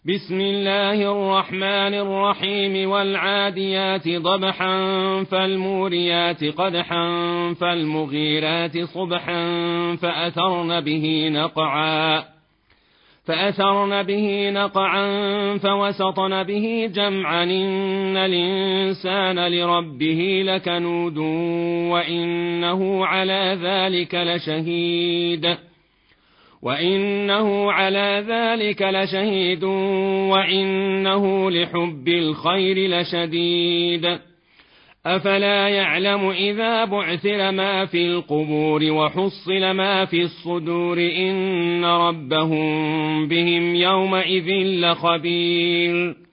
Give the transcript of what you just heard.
بسم الله الرحمن الرحيم والعاديات ضبحا فالموريات قدحا فالمغيرات صبحا فأثرن به نقعا فوسطن به جمعا إن الإنسان لربه لكنود وإنه على ذلك لشهيد وإنه لحب الخير لشديد أفلا يعلم إذا بعثر ما في القبور وحصل ما في الصدور إن ربهم بهم يومئذ لخبير